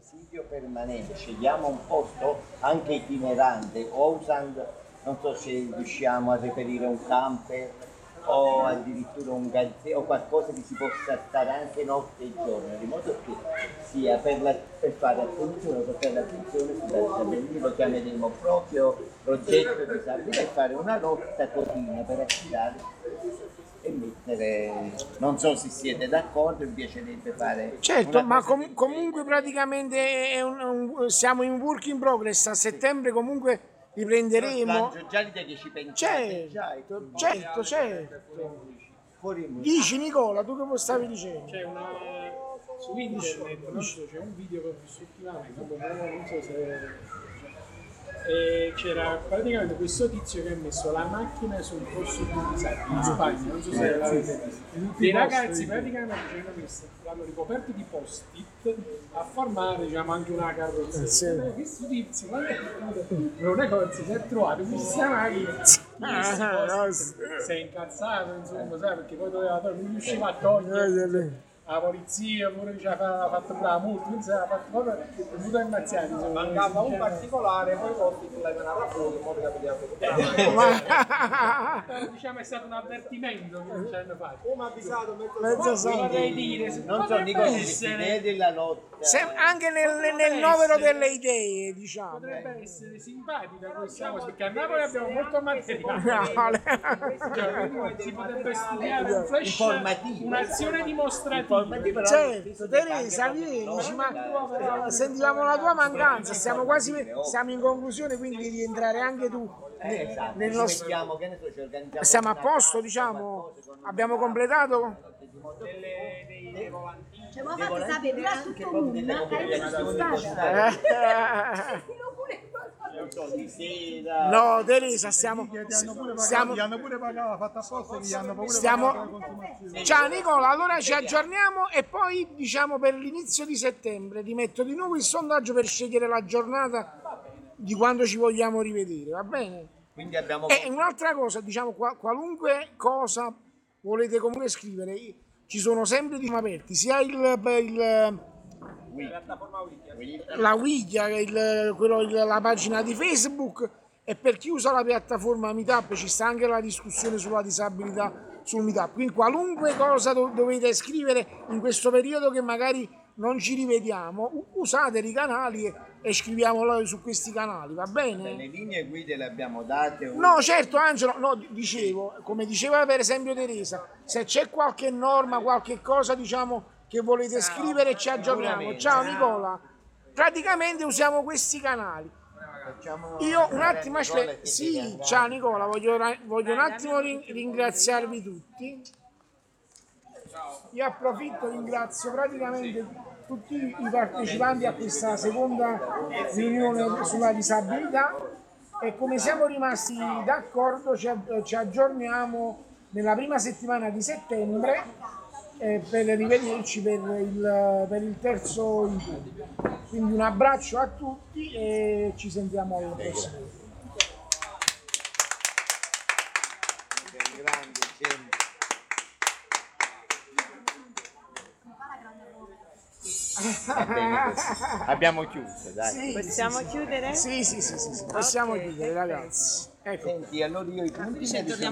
presidio permanente, scegliamo un posto anche itinerante o usando, non so se riusciamo a reperire un camper o addirittura un gazebo o qualcosa che si possa stare anche notte e giorno, di modo che sia per fare attenzione, portare l'attenzione sulla disabilità, lo chiameremo proprio progetto disabilità e fare una lotta cosina per attirare e mettere, non so se siete d'accordo, mi piacerebbe fare. Certo, ma comunque praticamente siamo in work in progress, a settembre comunque riprenderemo. Già l'idea che ci pensate, Certo. Dici Nicola, tu che stavi dicendo? C'è su internet, non so, c'è un video che ho visto ultimamente, non so se c'era praticamente questo tizio che ha messo la macchina sul corso più disabili in Spagna, non so se l'avete visto. Dei ragazzi praticamente l'hanno ricoperto di post-it a formare, diciamo, anche una carrozzeria. Questo tizio, non è come si è trovato questa macchina, si è incazzato, insomma, sai, perché poi non riusciva a togliere. La polizia pure ci ha fatto la multa, non si era fatto proprio venuto ammazzato. Mancava un particolare, poi l'hai venuto fuori, poi capitava diciamo è stato un avvertimento che ci hanno fatto. Come avvisato, Vorrei dire, non so, dico l'idea della lotta. Anche nel novero delle idee, diciamo. Potrebbe essere simpatica questa cosa, perché a Napoli abbiamo molto materiale. Cioè, si potrebbe studiare un flash, un'azione dimostrativa. Certo, Teresa, vieni, sentivamo la tua mancanza, siamo in conclusione, quindi devi rientrare anche tu. Esatto, mettiamo, che ne so, ci organizziamo. Siamo a posto, diciamo? Abbiamo completato? dei volantini. Cioè, ma fate sapere, a tutto il mondo, no, Teresa, stiamo Gli hanno pure pagato, fatto apposta, gli hanno pure pagato. Ciao Nicola, allora ci aggiorniamo e poi diciamo per l'inizio di settembre ti metto di nuovo il sondaggio per scegliere la giornata di quando ci vogliamo rivedere, va bene? Quindi abbiamo... E un'altra cosa, diciamo, qualunque cosa volete comunque scrivere, ci sono sempre di aperti, sia la Wikia, la pagina di Facebook, e per chi usa la piattaforma Meetup ci sta anche la discussione sulla disabilità sul Meetup. Quindi qualunque cosa dovete scrivere in questo periodo che magari non ci rivediamo, usate i canali e scriviamolo su questi canali, va bene? Le linee guida le abbiamo date? No, certo Angelo, no, dicevo, come diceva per esempio Teresa, se c'è qualche norma, qualche cosa diciamo che volete scrivere ci aggiorniamo. Ciao Nicola, praticamente usiamo questi canali. Io un attimo aspetta, sì, ciao Nicola, voglio un attimo ringraziarvi tutti. Io approfitto, ringrazio praticamente tutti i partecipanti a questa seconda riunione sulla disabilità e come siamo rimasti d'accordo ci aggiorniamo nella prima settimana di settembre per rivederci per il terzo incontro. Quindi un abbraccio a tutti e ci sentiamo alla prossima. Abbiamo chiuso, dai. Sì, possiamo chiudere? Sì, possiamo chiudere ragazzi. Ecco. Senti, allora io i punti